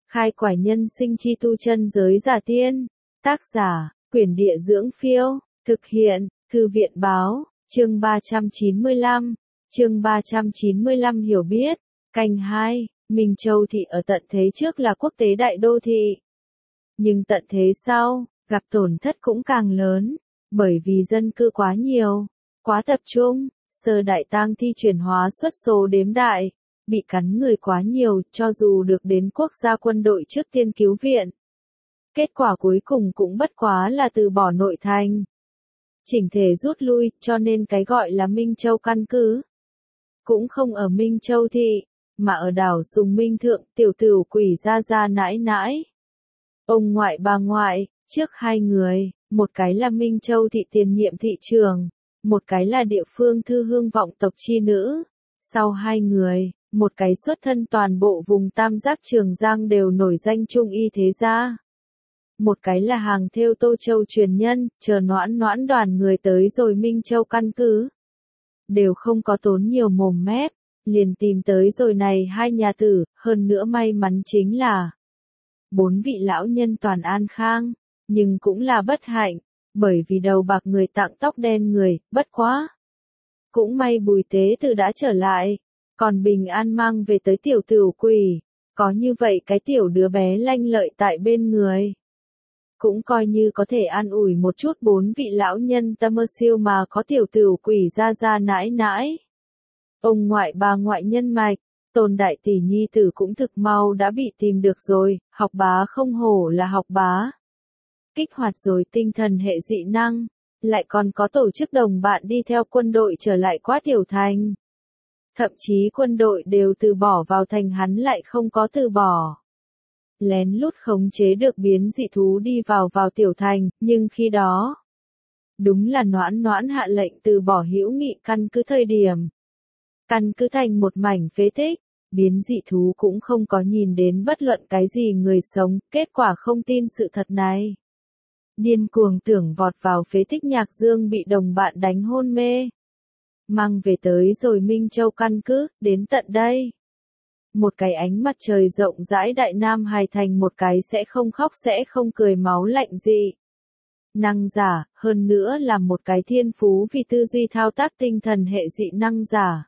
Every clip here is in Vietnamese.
Khai quải nhân sinh chi tu chân giới giả tiên. Tác giả, Quyển Địa Dưỡng Phiêu. Thực hiện, Thư viện Báo. Chương 395. Chương 395 hiểu biết. Canh 2. Minh Châu thị ở tận thế trước là quốc tế đại đô thị. Nhưng tận thế sau, gặp tổn thất cũng càng lớn, bởi vì dân cư quá nhiều, quá tập trung, sơ đại tang thi chuyển hóa xuất số đếm đại, bị cắn người quá nhiều, cho dù được đến quốc gia quân đội trước tiên cứu viện. Kết quả cuối cùng cũng bất quá là từ bỏ nội thành, chỉnh thể rút lui, cho nên cái gọi là Minh Châu căn cứ cũng không ở Minh Châu thị, mà ở đảo Sùng Minh Thượng, tiểu tửu quỷ gia gia nãi nãi. Ông ngoại bà ngoại, trước hai người, một cái là Minh Châu thị tiền nhiệm thị trường, một cái là địa phương thư hương vọng tộc chi nữ. Sau hai người, một cái xuất thân toàn bộ vùng Tam Giác Trường Giang đều nổi danh trung y thế gia. Một cái là hàng thêu Tô Châu truyền nhân, chờ noãn noãn đoàn người tới rồi Minh Châu căn cứ. Đều không có tốn nhiều mồm mép, liền tìm tới rồi này hai nhà tử, hơn nữa may mắn chính là bốn vị lão nhân toàn an khang, nhưng cũng là bất hạnh, bởi vì đầu bạc người tặng tóc đen người, bất quá. Cũng may Bùi Tế Từ đã trở lại, còn bình an mang về tới tiểu tửu quỷ, có như vậy cái tiểu đứa bé lanh lợi tại bên người. Cũng coi như có thể an ủi một chút bốn vị lão nhân tâm ơ siêu mà có tiểu tửu quỷ gia gia nãi nãi. Ông ngoại bà ngoại nhân mạch, Tôn đại tỷ nhi tử cũng thực mau đã bị tìm được rồi, học bá không hổ là học bá. Kích hoạt rồi tinh thần hệ dị năng, lại còn có tổ chức đồng bạn đi theo quân đội trở lại Quát Hiểu Thành. Thậm chí quân đội đều từ bỏ vào thành hắn lại không có từ bỏ. Lén lút khống chế được biến dị thú đi vào tiểu thành, nhưng khi đó, đúng là noãn noãn hạ lệnh từ bỏ hữu nghị căn cứ thời điểm. Căn cứ thành một mảnh phế tích, biến dị thú cũng không có nhìn đến bất luận cái gì người sống, kết quả không tin sự thật này. Điên cuồng tưởng vọt vào phế tích Nhạc Dương bị đồng bạn đánh hôn mê. Mang về tới rồi Minh Châu căn cứ, đến tận đây. Một cái ánh mặt trời rộng rãi đại nam hài thành một cái sẽ không khóc sẽ không cười máu lạnh dị. Năng giả, hơn nữa là một cái thiên phú vì tư duy thao tác tinh thần hệ dị năng giả.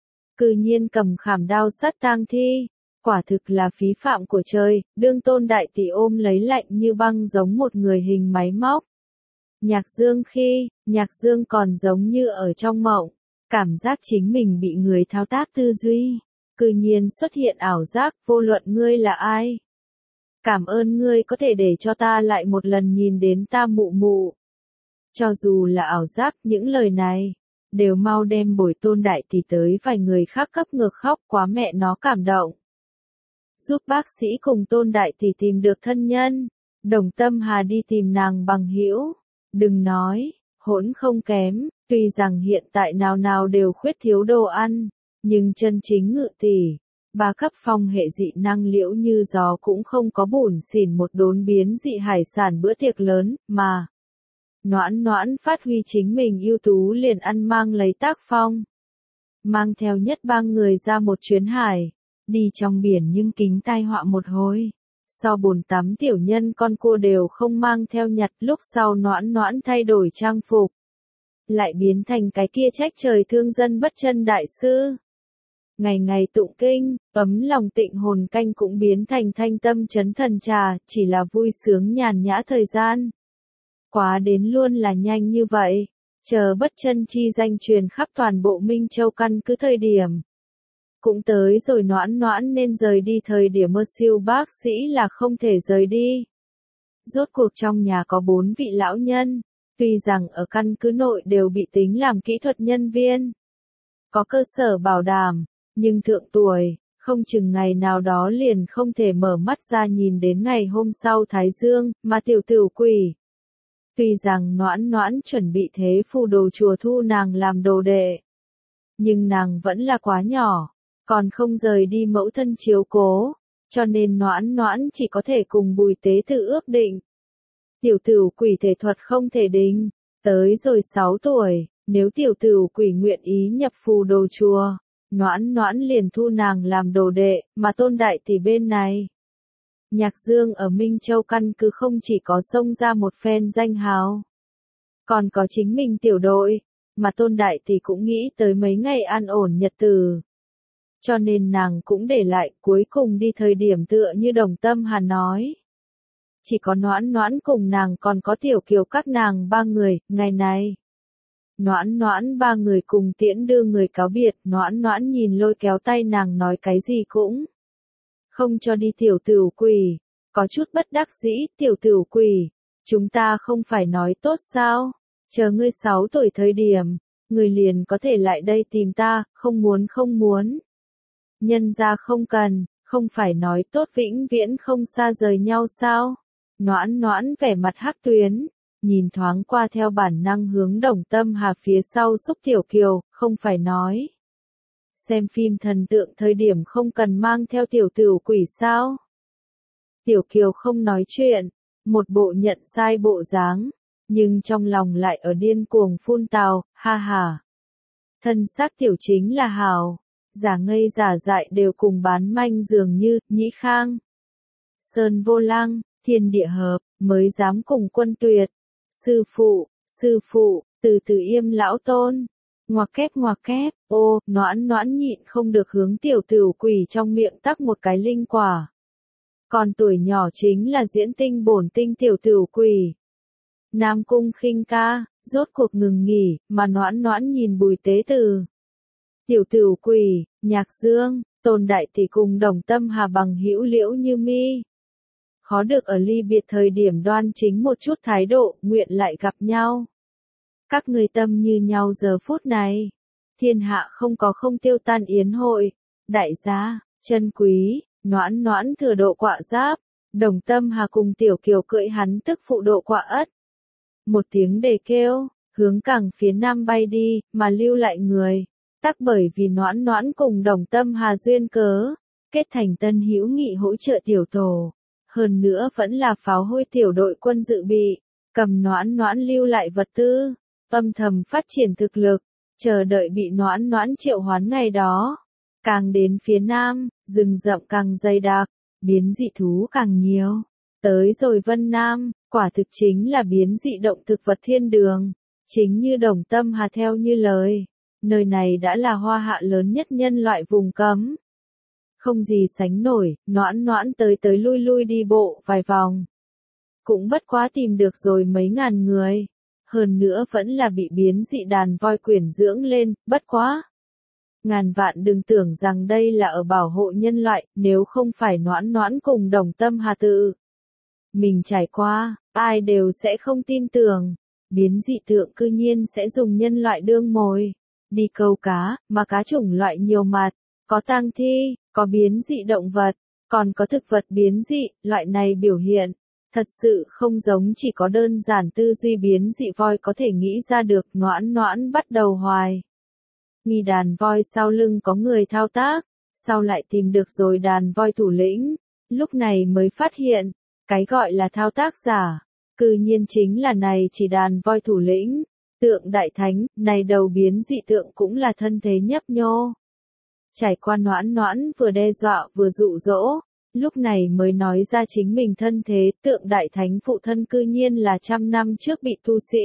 Cư nhiên cầm khảm đao sát tang thi, quả thực là phí phạm của trời, đương Tôn đại tỷ ôm lấy lạnh như băng giống một người hình máy móc. Nhạc Dương còn giống như ở trong mộng, cảm giác chính mình bị người thao tác tư duy, cư nhiên xuất hiện ảo giác, vô luận ngươi là ai. Cảm ơn ngươi có thể để cho ta lại một lần nhìn đến ta mụ mụ. Cho dù là ảo giác, những lời này đều mau đem bồi Tôn đại tỷ tới vài người khác cấp ngược khóc, quá mẹ nó cảm động. Giúp bác sĩ cùng Tôn đại tỷ tìm được thân nhân, Đồng Tâm Hà đi tìm nàng bằng hữu. Đừng nói, hỗn không kém, tuy rằng hiện tại nào nào đều khuyết thiếu đồ ăn, nhưng chân chính Ngự tỷ, ba cấp phong hệ dị năng liễu như gió cũng không có bủn xỉn một đốn biến dị hải sản bữa tiệc lớn, mà noãn noãn phát huy chính mình ưu tú liền ăn mang lấy tác phong. Mang theo nhất ba người ra một chuyến hải, đi trong biển nhưng kính tai họa một hồi. So bồn tắm tiểu nhân con cua đều không mang theo nhặt, lúc sau noãn noãn thay đổi trang phục. Lại biến thành cái kia trách trời thương dân bất chân đại sư. Ngày ngày tụng kinh, ấm lòng tịnh hồn canh cũng biến thành thanh tâm chấn thần trà, chỉ là vui sướng nhàn nhã thời gian. Quá đến luôn là nhanh như vậy, chờ bất chân chi danh truyền khắp toàn bộ Minh Châu căn cứ thời điểm. Cũng tới rồi noãn noãn nên rời đi thời điểm mơ siêu bác sĩ là không thể rời đi. Rốt cuộc trong nhà có 4 vị lão nhân, tuy rằng ở căn cứ nội đều bị tính làm kỹ thuật nhân viên. Có cơ sở bảo đảm, nhưng thượng tuổi, không chừng ngày nào đó liền không thể mở mắt ra nhìn đến ngày hôm sau Thái Dương, mà tiểu tửu quỷ. Tuy rằng noãn noãn chuẩn bị thế phù đồ chùa thu nàng làm đồ đệ, nhưng nàng vẫn là quá nhỏ, còn không rời đi mẫu thân chiếu cố, cho nên noãn noãn chỉ có thể cùng Bùi Tế Từ ước định. Tiểu tửu quỷ thể thuật không thể đính, tới rồi 6 tuổi, nếu tiểu tửu quỷ nguyện ý nhập phù đồ chùa, noãn noãn liền thu nàng làm đồ đệ, mà Tôn đại tỷ bên này Nhạc Dương ở Minh Châu căn cứ không chỉ có xông ra một phen danh hào, còn có chính mình tiểu đội, mà Tôn Đại Tỷ cũng nghĩ tới mấy ngày an ổn nhật tử. Cho nên nàng cũng để lại, cuối cùng đi thời điểm tựa như Đồng Tâm Hà nói. Chỉ có Noãn Noãn cùng nàng còn có Tiểu Kiều các nàng ba người, ngày này. Noãn Noãn ba người cùng tiễn đưa người cáo biệt, Noãn Noãn nhìn lôi kéo tay nàng nói cái gì cũng không cho đi. Tiểu Tửu Quỷ, có chút bất đắc dĩ. Tiểu Tửu Quỷ, chúng ta không phải nói tốt sao, chờ ngươi 6 tuổi thời điểm, người liền có thể lại đây tìm ta, không muốn. Nhân ra không cần, không phải nói tốt vĩnh viễn không xa rời nhau sao? Noãn Noãn vẻ mặt hắc tuyến, nhìn thoáng qua theo bản năng hướng Đồng Tâm Hà phía sau xúc Tiểu Kiều, không phải nói. Xem phim thần tượng thời điểm không cần mang theo Tiểu Tửu Quỷ sao? Tiểu Kiều không nói chuyện, một bộ nhận sai bộ dáng, nhưng trong lòng lại ở điên cuồng phun tào, ha ha. Thân xác tiểu chính là hào, giả ngây giả dại đều cùng bán manh dường như, Nhĩ Khang. Sơn Vô Lăng, thiên địa hợp, mới dám cùng Quân Tuyệt. Sư phụ, từ từ im lão tôn. Ngoặc kép, ô, Noãn Noãn nhịn không được hướng Tiểu Tửu Quỷ trong miệng tắc một cái linh quả. Còn tuổi nhỏ chính là diễn tinh bổn tinh Tiểu Tửu Quỷ. Nam Cung Khinh ca, rốt cuộc ngừng nghỉ, mà Noãn Noãn nhìn Bùi Tế Từ. Tiểu Tửu Quỷ, Nhạc Dương, Tôn Đại Tỷ cùng Đồng Tâm Hà bằng hữu Liễu Như Mi. Khó được ở ly biệt thời điểm đoan chính một chút thái độ, nguyện lại gặp nhau. Các người tâm như nhau giờ phút này. Thiên hạ không có không tiêu tan yến hội. Đại gia, chân quý, Noãn Noãn thừa độ quạ giáp. Đồng Tâm Hà cùng Tiểu Kiều cưỡi hắn tức phụ độ quạ ất. Một tiếng đề kêu, hướng cảng phía nam bay đi, mà lưu lại người. Tắc bởi vì Noãn Noãn cùng Đồng Tâm Hà duyên cớ, kết thành tân hữu nghị hỗ trợ tiểu tổ. Hơn nữa vẫn là pháo hôi tiểu đội quân dự bị, cầm Noãn Noãn lưu lại vật tư, âm thầm phát triển thực lực, chờ đợi bị Noãn Noãn triệu hoán ngày đó. Càng đến phía nam, rừng rậm càng dày đặc, biến dị thú càng nhiều. Tới rồi Vân Nam, quả thực chính là biến dị động thực vật thiên đường. Chính như Đồng Tâm Hà theo như lời, nơi này đã là hoa hạ lớn nhất nhân loại vùng cấm. Không gì sánh nổi, Noãn Noãn tới lui đi bộ vài vòng. Cũng bất quá tìm được rồi mấy ngàn người. Hơn nữa vẫn là bị biến dị đàn voi quyển dưỡng lên, bất quá. Ngàn vạn đừng tưởng rằng đây là ở bảo hộ nhân loại, nếu không phải Noãn Noãn cùng Đồng Tâm Hà tự. Mình trải qua, ai đều sẽ không tin tưởng. Biến dị tượng cư nhiên sẽ dùng nhân loại đương mồi. Đi câu cá, mà cá chủng loại nhiều mặt. Có tang thi, có biến dị động vật, còn có thực vật biến dị, loại này biểu hiện. Thật sự không giống chỉ có đơn giản tư duy biến dị voi có thể nghĩ ra được. Noãn Noãn bắt đầu hoài nghi đàn voi sau lưng có người thao tác, sau lại tìm được rồi đàn voi thủ lĩnh, lúc này mới phát hiện, cái gọi là thao tác giả, cư nhiên chính là này chỉ đàn voi thủ lĩnh, Tượng Đại Thánh, này đầu biến dị tượng cũng là thân thế nhấp nhô. Trải qua Noãn Noãn vừa đe dọa vừa dụ dỗ, lúc này mới nói ra chính mình thân thế. Tượng Đại Thánh phụ thân cư nhiên là 100 năm trước bị tu sĩ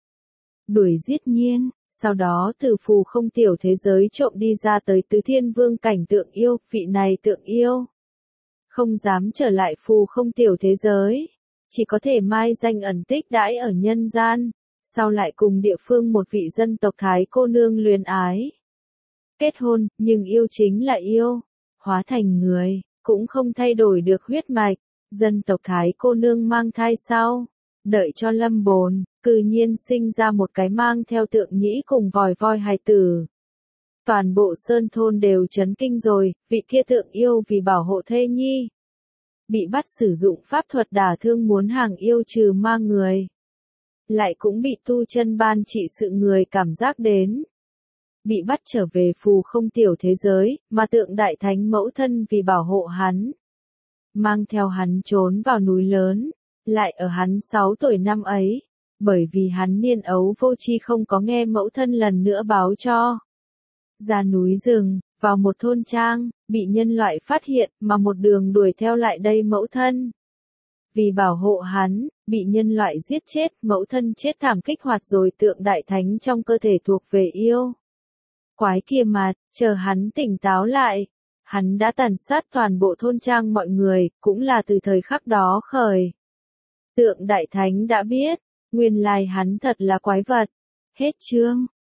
đuổi giết nhiên, sau đó từ phù không tiểu thế giới trộm đi ra tới Tứ Thiên Vương cảnh tượng yêu. Vị này tượng yêu không dám trở lại phù không tiểu thế giới, chỉ có thể mai danh ẩn tích đãi ở nhân gian, sau lại cùng địa phương một vị dân tộc Thái cô nương luyến ái. Kết hôn, nhưng yêu chính là yêu, hóa thành người, cũng không thay đổi được huyết mạch. Dân tộc Thái cô nương mang thai sau, đợi cho lâm bồn, cư nhiên sinh ra một cái mang theo tượng nhĩ cùng vòi voi hài tử. Toàn bộ sơn thôn đều chấn kinh rồi, vị kia tượng yêu vì bảo hộ thê nhi. Bị bắt sử dụng pháp thuật đả thương muốn hàng yêu trừ ma người. Lại cũng bị tu chân ban trị sự người cảm giác đến. Bị bắt trở về phù không tiểu thế giới, mà Tượng Đại Thánh mẫu thân vì bảo hộ hắn. Mang theo hắn trốn vào núi lớn, lại ở hắn 6 tuổi năm ấy, bởi vì hắn niên ấu vô tri không có nghe mẫu thân lần nữa báo cho. Ra núi rừng, vào một thôn trang, bị nhân loại phát hiện, mà một đường đuổi theo lại đây mẫu thân. Vì bảo hộ hắn, bị nhân loại giết chết, mẫu thân chết thảm kích hoạt rồi tượng đại thánh trong cơ thể thuộc về yêu. Quái kia mà, chờ hắn tỉnh táo lại. Hắn đã tàn sát toàn bộ thôn trang mọi người, cũng là từ thời khắc đó khởi. Tượng đại thánh đã biết, nguyên lai hắn thật là quái vật. Hết chương.